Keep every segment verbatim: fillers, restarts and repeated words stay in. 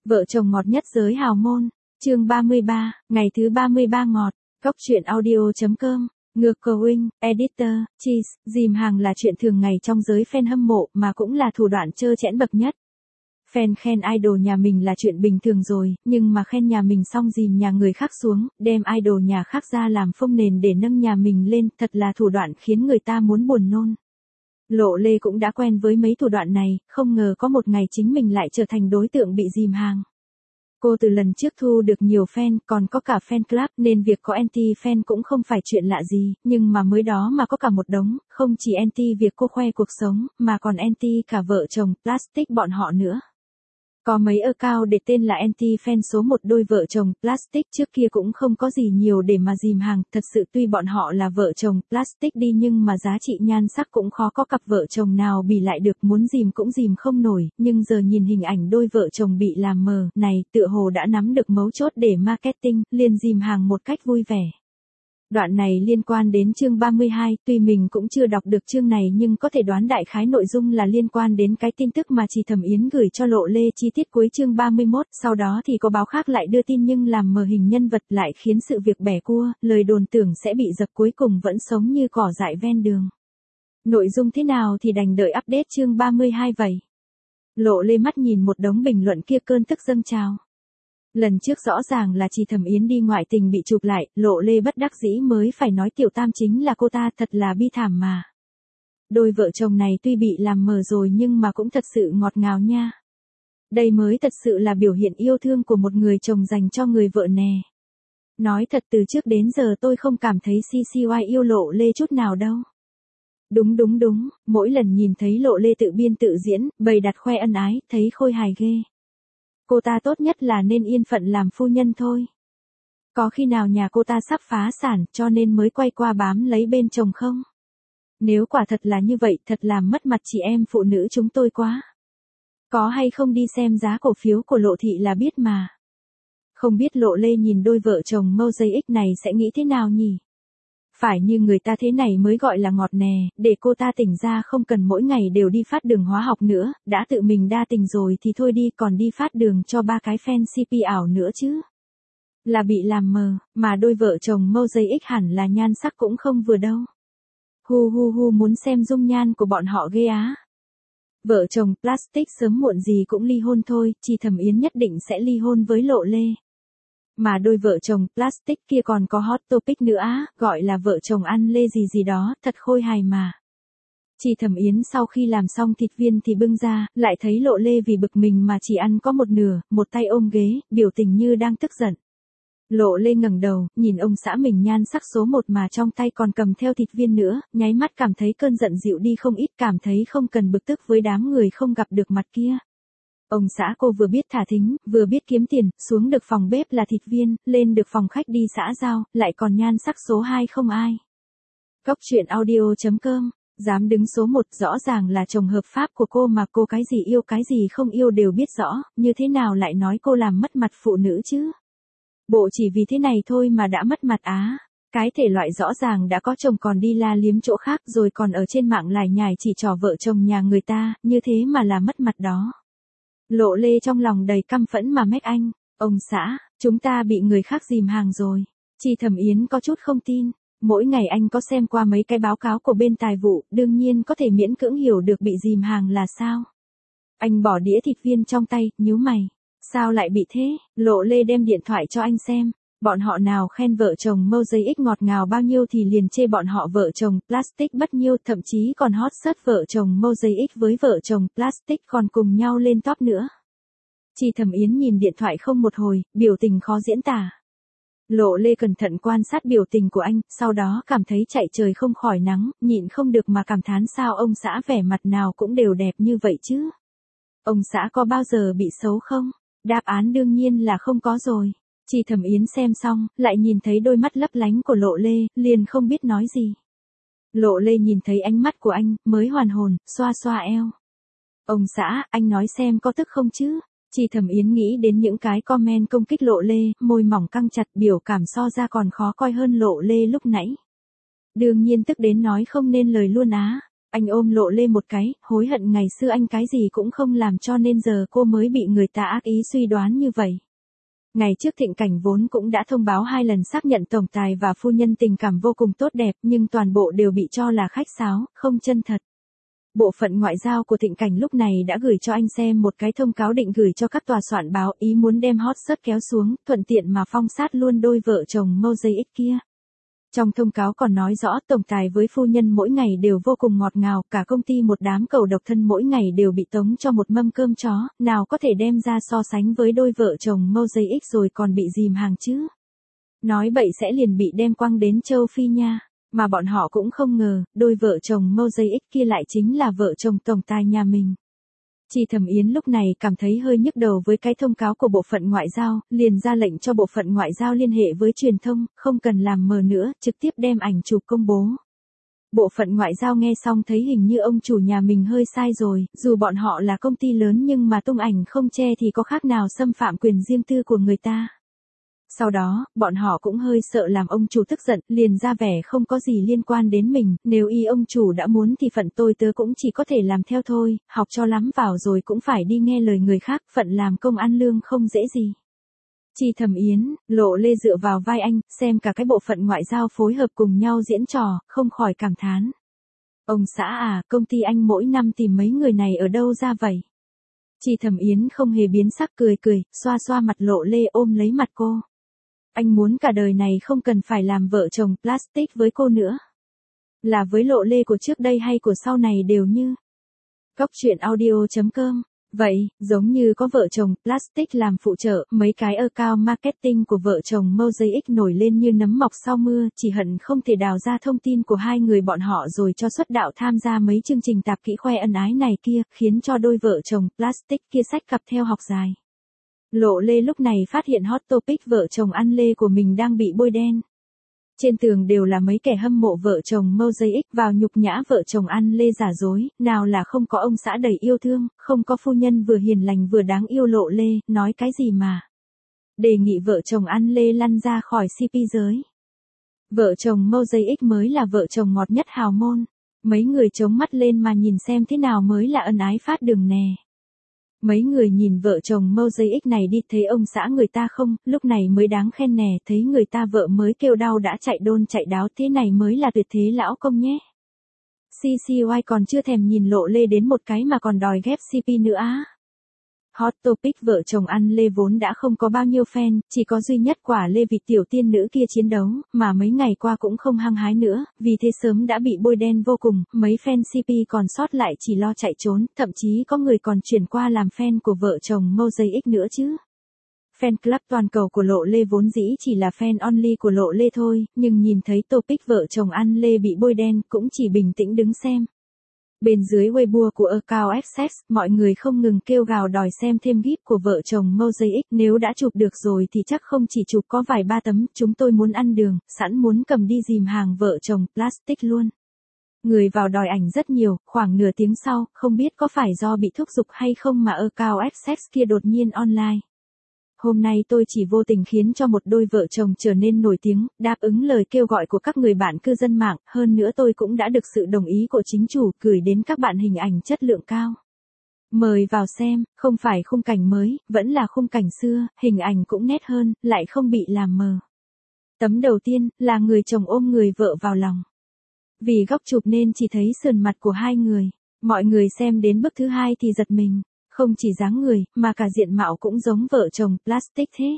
Vợ chồng ngọt nhất giới hào môn, chương ba mươi ba, ngày thứ ba mươi ba ngọt, Cóc truyện audio.com, ngược cầu Wing, editor, cheese, dìm hàng là chuyện thường ngày trong giới fan hâm mộ mà cũng là thủ đoạn trơ trẽn bậc nhất. Fan khen idol nhà mình là chuyện bình thường rồi, nhưng mà khen nhà mình xong dìm nhà người khác xuống, đem idol nhà khác ra làm phông nền để nâng nhà mình lên, thật là thủ đoạn khiến người ta muốn buồn nôn. Lộ Lê cũng đã quen với mấy thủ đoạn này, không ngờ có một ngày chính mình lại trở thành đối tượng bị dìm hàng. Cô từ lần trước thu được nhiều fan, còn có cả fan club, nên việc có anti-fan cũng không phải chuyện lạ gì, nhưng mà mới đó mà có cả một đống, không chỉ anti việc cô khoe cuộc sống, mà còn anti cả vợ chồng, Plastic bọn họ nữa. Có mấy account để tên là anti-fan số một đôi vợ chồng, Plastic trước kia cũng không có gì nhiều để mà dìm hàng, thật sự tuy bọn họ là vợ chồng, Plastic đi nhưng mà giá trị nhan sắc cũng khó có cặp vợ chồng nào bì lại được, muốn dìm cũng dìm không nổi, nhưng giờ nhìn hình ảnh đôi vợ chồng bị làm mờ, này, tựa hồ đã nắm được mấu chốt để marketing, liền dìm hàng một cách vui vẻ. Đoạn này liên quan đến chương ba mươi hai, tuy mình cũng chưa đọc được chương này nhưng có thể đoán đại khái nội dung là liên quan đến cái tin tức mà chị Thẩm Yến gửi cho Lộ Lê chi tiết cuối chương ba mươi mốt, sau đó thì có báo khác lại đưa tin nhưng làm mờ hình nhân vật lại khiến sự việc bẻ cua, lời đồn tưởng sẽ bị dập cuối cùng vẫn sống như cỏ dại ven đường. Nội dung thế nào thì đành đợi update chương ba mươi hai vậy. Lộ Lê mắt nhìn một đống bình luận kia cơn tức dâng trào. Lần trước rõ ràng là chị Thẩm Yến đi ngoại tình bị chụp lại, Lộ Lê bất đắc dĩ mới phải nói Tiểu Tam chính là cô ta, thật là bi thảm mà. Đôi vợ chồng này tuy bị làm mờ rồi nhưng mà cũng thật sự ngọt ngào nha. Đây mới thật sự là biểu hiện yêu thương của một người chồng dành cho người vợ nè. Nói thật từ trước đến giờ tôi không cảm thấy xê xê i yêu Lộ Lê chút nào đâu. Đúng đúng đúng, mỗi lần nhìn thấy Lộ Lê tự biên tự diễn, bày đặt khoe ân ái, thấy khôi hài ghê. Cô ta tốt nhất là nên yên phận làm phu nhân thôi. Có khi nào nhà cô ta sắp phá sản cho nên mới quay qua bám lấy bên chồng không? Nếu quả thật là như vậy thật làm mất mặt chị em phụ nữ chúng tôi quá. Có hay không đi xem giá cổ phiếu của Lộ Thị là biết mà. Không biết Lộ Lê nhìn đôi vợ chồng Mosaic này sẽ nghĩ thế nào nhỉ? Phải như người ta thế này mới gọi là ngọt nè, để cô ta tỉnh ra không cần mỗi ngày đều đi phát đường hóa học nữa, đã tự mình đa tình rồi thì thôi đi, còn đi phát đường cho ba cái fan xê pê ảo nữa chứ. Là bị làm mờ, mà đôi vợ chồng Mosaic hẳn là nhan sắc cũng không vừa đâu. Hu hu hu muốn xem dung nhan của bọn họ ghê á. Vợ chồng Plastic sớm muộn gì cũng ly hôn thôi, chị Thẩm Yến nhất định sẽ ly hôn với Lộ Lê. Mà đôi vợ chồng Plastic kia còn có hot topic nữa á, gọi là vợ chồng ăn lê gì gì đó, thật khôi hài mà. Chị Thẩm Yến sau khi làm xong thịt viên thì bưng ra, lại thấy Lộ Lê vì bực mình mà chỉ ăn có một nửa, một tay ôm ghế, biểu tình như đang tức giận. Lộ Lê ngẩng đầu, nhìn ông xã mình nhan sắc số một mà trong tay còn cầm theo thịt viên nữa, nháy mắt cảm thấy cơn giận dịu đi không ít, cảm thấy không cần bực tức với đám người không gặp được mặt kia. Ông xã cô vừa biết thả thính, vừa biết kiếm tiền, xuống được phòng bếp là thịt viên, lên được phòng khách đi xã giao, lại còn nhan sắc số hai không ai. Cóc truyện audio.com, dám đứng số một, rõ ràng là chồng hợp pháp của cô mà cô cái gì yêu cái gì không yêu đều biết rõ, như thế nào lại nói cô làm mất mặt phụ nữ chứ? Bộ chỉ vì thế này thôi mà đã mất mặt á. Cái thể loại rõ ràng đã có chồng còn đi la liếm chỗ khác rồi còn ở trên mạng lải nhải chỉ trỏ vợ chồng nhà người ta, như thế mà là mất mặt đó. Lộ Lê trong lòng đầy căm phẫn mà mách anh, ông xã, chúng ta bị người khác dìm hàng rồi. Chị Thẩm Yến có chút không tin, mỗi ngày anh có xem qua mấy cái báo cáo của bên tài vụ, đương nhiên có thể miễn cưỡng hiểu được bị dìm hàng là sao. Anh bỏ đĩa thịt viên trong tay, nhíu mày, sao lại bị thế? Lộ Lê đem điện thoại cho anh xem, bọn họ nào khen vợ chồng Mosaic ngọt ngào bao nhiêu thì liền chê bọn họ vợ chồng Plastic bất nhiêu, thậm chí còn hot search vợ chồng Mosaic với vợ chồng Plastic còn cùng nhau lên top nữa. Chị Thẩm Yến nhìn điện thoại không một hồi, biểu tình khó diễn tả. Lộ Lê cẩn thận quan sát biểu tình của anh, sau đó cảm thấy chạy trời không khỏi nắng, nhịn không được mà cảm thán sao ông xã vẻ mặt nào cũng đều đẹp như vậy chứ. Ông xã có bao giờ bị xấu không? Đáp án đương nhiên là không có rồi. Chị Thẩm Yến xem xong, lại nhìn thấy đôi mắt lấp lánh của Lộ Lê, liền không biết nói gì. Lộ Lê nhìn thấy ánh mắt của anh, mới hoàn hồn, xoa xoa eo. Ông xã, anh nói xem có tức không chứ? Chị Thẩm Yến nghĩ đến những cái comment công kích Lộ Lê, môi mỏng căng chặt, biểu cảm so ra còn khó coi hơn Lộ Lê lúc nãy. Đương nhiên tức đến nói không nên lời luôn á. Anh ôm Lộ Lê một cái, hối hận ngày xưa anh cái gì cũng không làm cho nên giờ cô mới bị người ta ác ý suy đoán như vậy. Ngày trước Thịnh Cảnh vốn cũng đã thông báo hai lần xác nhận tổng tài và phu nhân tình cảm vô cùng tốt đẹp nhưng toàn bộ đều bị cho là khách sáo, không chân thật. Bộ phận ngoại giao của Thịnh Cảnh lúc này đã gửi cho anh xem một cái thông cáo định gửi cho các tòa soạn báo ý muốn đem hot search kéo xuống, thuận tiện mà phong sát luôn đôi vợ chồng Mosaic kia. Trong thông cáo còn nói rõ tổng tài với phu nhân mỗi ngày đều vô cùng ngọt ngào, cả công ty một đám cầu độc thân mỗi ngày đều bị tống cho một mâm cơm chó, nào có thể đem ra so sánh với đôi vợ chồng Mosaic rồi còn bị dìm hàng chứ. Nói bậy sẽ liền bị đem quăng đến châu Phi nha, mà bọn họ cũng không ngờ, đôi vợ chồng Mosaic kia lại chính là vợ chồng tổng tài nhà mình. Chi Thẩm Yến lúc này cảm thấy hơi nhức đầu với cái thông cáo của bộ phận ngoại giao, liền ra lệnh cho bộ phận ngoại giao liên hệ với truyền thông, không cần làm mờ nữa, trực tiếp đem ảnh chụp công bố. Bộ phận ngoại giao nghe xong thấy hình như ông chủ nhà mình hơi sai rồi, dù bọn họ là công ty lớn nhưng mà tung ảnh không che thì có khác nào xâm phạm quyền riêng tư của người ta. Sau đó, bọn họ cũng hơi sợ làm ông chủ tức giận, liền ra vẻ không có gì liên quan đến mình, nếu y ông chủ đã muốn thì phận tôi tớ cũng chỉ có thể làm theo thôi, học cho lắm vào rồi cũng phải đi nghe lời người khác, phận làm công ăn lương không dễ gì. Chi Thẩm Yến, Lộ Lê dựa vào vai anh, xem cả cái bộ phận ngoại giao phối hợp cùng nhau diễn trò, không khỏi cảm thán. Ông xã à, công ty anh mỗi năm tìm mấy người này ở đâu ra vậy? Chi Thẩm Yến không hề biến sắc cười cười, xoa xoa mặt Lộ Lê ôm lấy mặt cô. Anh muốn cả đời này không cần phải làm vợ chồng plastic với cô nữa. Là với Lộ Lê của trước đây hay của sau này đều như. Cóc truyện audio chấm com. Vậy, giống như có vợ chồng plastic làm phụ trợ, mấy cái account marketing của vợ chồng Mosaic nổi lên như nấm mọc sau mưa, chỉ hận không thể đào ra thông tin của hai người bọn họ rồi cho xuất đạo tham gia mấy chương trình tạp kỹ khoe ân ái này kia, khiến cho đôi vợ chồng plastic kia sách cặp theo học dài. Lộ Lê lúc này phát hiện hot topic vợ chồng ăn lê của mình đang bị bôi đen. Trên tường đều là mấy kẻ hâm mộ vợ chồng Mosaic vào nhục nhã vợ chồng ăn lê giả dối, nào là không có ông xã đầy yêu thương, không có phu nhân vừa hiền lành vừa đáng yêu. Lộ Lê, nói cái gì mà. Đề nghị vợ chồng ăn lê lăn ra khỏi xê pê giới. Vợ chồng Mosaic mới là vợ chồng ngọt nhất hào môn. Mấy người chống mắt lên mà nhìn xem thế nào mới là ân ái phát đường nè. Mấy người nhìn vợ chồng Mosaic này đi thấy ông xã người ta không, lúc này mới đáng khen nè, thấy người ta vợ mới kêu đau đã chạy đôn chạy đáo thế này mới là tuyệt thế lão công nhé. xê xê i còn chưa thèm nhìn Lộ Lê đến một cái mà còn đòi ghép xê pê nữa á. Hot topic vợ chồng ăn lê vốn đã không có bao nhiêu fan, chỉ có duy nhất quả lê vịt tiểu tiên nữ kia chiến đấu, mà mấy ngày qua cũng không hăng hái nữa, vì thế sớm đã bị bôi đen vô cùng, mấy fan xê pê còn sót lại chỉ lo chạy trốn, thậm chí có người còn chuyển qua làm fan của vợ chồng Mosaic nữa chứ. Fan club toàn cầu của Lộ Lê vốn dĩ chỉ là fan only của Lộ Lê thôi, nhưng nhìn thấy topic vợ chồng ăn lê bị bôi đen cũng chỉ bình tĩnh đứng xem. Bên dưới Weibo của account ép ích, mọi người không ngừng kêu gào đòi xem thêm gif của vợ chồng Mosaic, nếu đã chụp được rồi thì chắc không chỉ chụp có vài ba tấm, chúng tôi muốn ăn đường, sẵn muốn cầm đi dìm hàng vợ chồng plastic luôn. Người vào đòi ảnh rất nhiều, khoảng nửa tiếng sau, không biết có phải do bị thúc giục hay không mà account ép ích kia đột nhiên online. Hôm nay tôi chỉ vô tình khiến cho một đôi vợ chồng trở nên nổi tiếng, đáp ứng lời kêu gọi của các người bạn cư dân mạng, hơn nữa tôi cũng đã được sự đồng ý của chính chủ, gửi đến các bạn hình ảnh chất lượng cao. Mời vào xem, không phải khung cảnh mới, vẫn là khung cảnh xưa, hình ảnh cũng nét hơn, lại không bị làm mờ. Tấm đầu tiên, là người chồng ôm người vợ vào lòng. Vì góc chụp nên chỉ thấy sườn mặt của hai người, mọi người xem đến bức thứ hai thì giật mình. Không chỉ dáng người, mà cả diện mạo cũng giống vợ chồng plastic thế.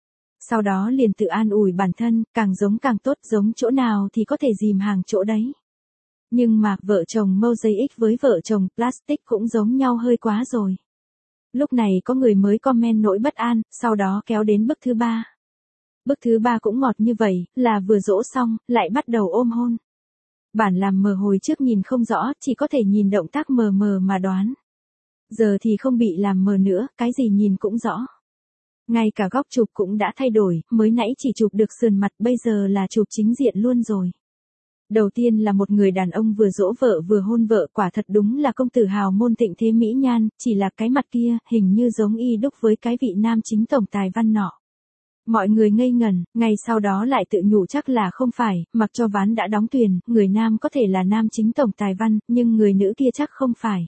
Sau đó liền tự an ủi bản thân, càng giống càng tốt, giống chỗ nào thì có thể dìm hàng chỗ đấy. Nhưng mà, vợ chồng Mosaic với vợ chồng plastic cũng giống nhau hơi quá rồi. Lúc này có người mới comment nỗi bất an, sau đó kéo đến bức thứ ba. Bức thứ ba cũng ngọt như vậy, là vừa dỗ xong, lại bắt đầu ôm hôn. Bản làm mờ hồi trước nhìn không rõ, chỉ có thể nhìn động tác mờ mờ mà đoán. Giờ thì không bị làm mờ nữa, cái gì nhìn cũng rõ. Ngay cả góc chụp cũng đã thay đổi, mới nãy chỉ chụp được sườn mặt, bây giờ là chụp chính diện luôn rồi. Đầu tiên là một người đàn ông vừa dỗ vợ vừa hôn vợ, quả thật đúng là công tử hào môn thịnh thế mỹ nhan, chỉ là cái mặt kia, hình như giống y đúc với cái vị nam chính tổng tài văn nọ. Mọi người ngây ngẩn, ngay sau đó lại tự nhủ chắc là không phải, mặc cho ván đã đóng thuyền, người nam có thể là nam chính tổng tài văn, nhưng người nữ kia chắc không phải.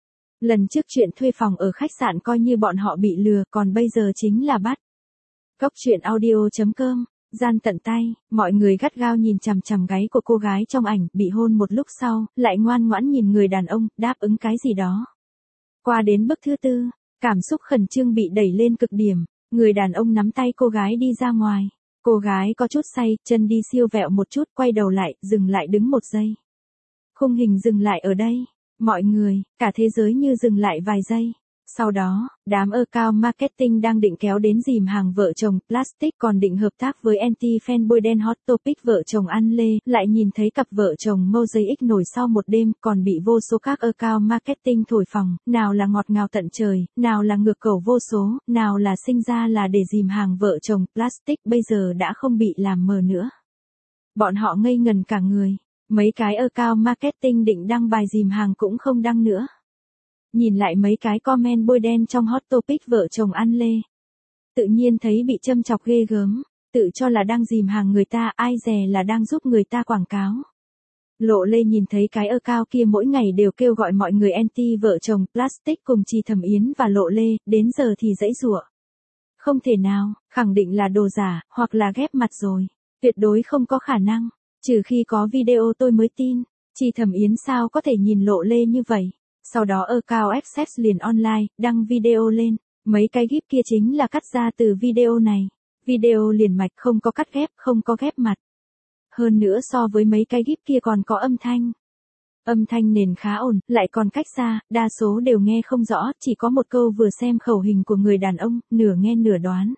Lần trước chuyện thuê phòng ở khách sạn coi như bọn họ bị lừa, còn bây giờ chính là bắt. Cốc truyện audio chấm com, gian tận tay, mọi người gắt gao nhìn chằm chằm gáy của cô gái trong ảnh, bị hôn một lúc sau, lại ngoan ngoãn nhìn người đàn ông, đáp ứng cái gì đó. Qua đến bước thứ tư, cảm xúc khẩn trương bị đẩy lên cực điểm, người đàn ông nắm tay cô gái đi ra ngoài. Cô gái có chút say, chân đi siêu vẹo một chút, quay đầu lại, dừng lại đứng một giây. Khung hình dừng lại ở đây. Mọi người, cả thế giới như dừng lại vài giây. Sau đó, đám account marketing đang định kéo đến dìm hàng vợ chồng Plastic còn định hợp tác với anti-fanboy đen Hot Topic vợ chồng ăn lê, lại nhìn thấy cặp vợ chồng Mosaic nổi sau một đêm, còn bị vô số các account marketing thổi phồng, nào là ngọt ngào tận trời, nào là ngược cầu vô số, nào là sinh ra là để dìm hàng vợ chồng Plastic bây giờ đã không bị làm mờ nữa. Bọn họ ngây ngần cả người, mấy cái account marketing định đăng bài dìm hàng cũng không đăng nữa. Nhìn lại mấy cái comment bôi đen trong Hot Topic vợ chồng ăn lê. Tự nhiên thấy bị châm chọc ghê gớm, tự cho là đang dìm hàng người ta, ai dè là đang giúp người ta quảng cáo. Lộ Lê nhìn thấy cái account kia mỗi ngày đều kêu gọi mọi người anti vợ chồng Plastic cùng Trì Thẩm Yến và Lộ Lê, đến giờ thì dãy giụa. Không thể nào, khẳng định là đồ giả, hoặc là ghép mặt rồi. Tuyệt đối không có khả năng, trừ khi có video tôi mới tin. Trì Thẩm Yến sao có thể nhìn Lộ Lê như vậy? Sau đó account Access liền online, đăng video lên. Mấy cái gif kia chính là cắt ra từ video này. Video liền mạch không có cắt ghép, không có ghép mặt. Hơn nữa so với mấy cái gif kia còn có âm thanh. Âm thanh nền khá ổn, lại còn cách xa, đa số đều nghe không rõ, chỉ có một câu vừa xem khẩu hình của người đàn ông, nửa nghe nửa đoán.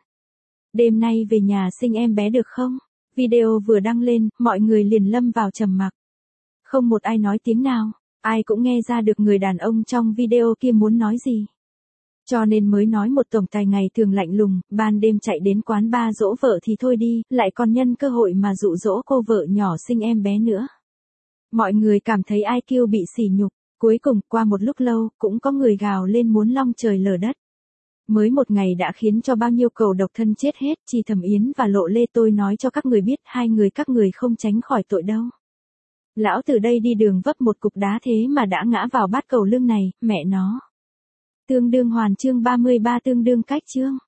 Đêm nay về nhà sinh em bé được không? Video vừa đăng lên, mọi người liền lâm vào trầm mặc. Không một ai nói tiếng nào. Ai cũng nghe ra được người đàn ông trong video kia muốn nói gì. Cho nên mới nói một tổng tài ngày thường lạnh lùng, ban đêm chạy đến quán bar dỗ vợ thì thôi đi, lại còn nhân cơ hội mà dụ dỗ cô vợ nhỏ sinh em bé nữa. Mọi người cảm thấy i kiu bị sỉ nhục, cuối cùng qua một lúc lâu, cũng có người gào lên muốn long trời lở đất. Mới một ngày đã khiến cho bao nhiêu cầu độc thân chết hết, Trì Thẩm Yến và Lộ Lê tôi nói cho các người biết hai người các người không tránh khỏi tội đâu. Lão từ đây đi đường vấp một cục đá thế mà đã ngã vào bát cầu lương này, mẹ nó. Tương đương hoàn chương ba mươi ba tương đương cách chương.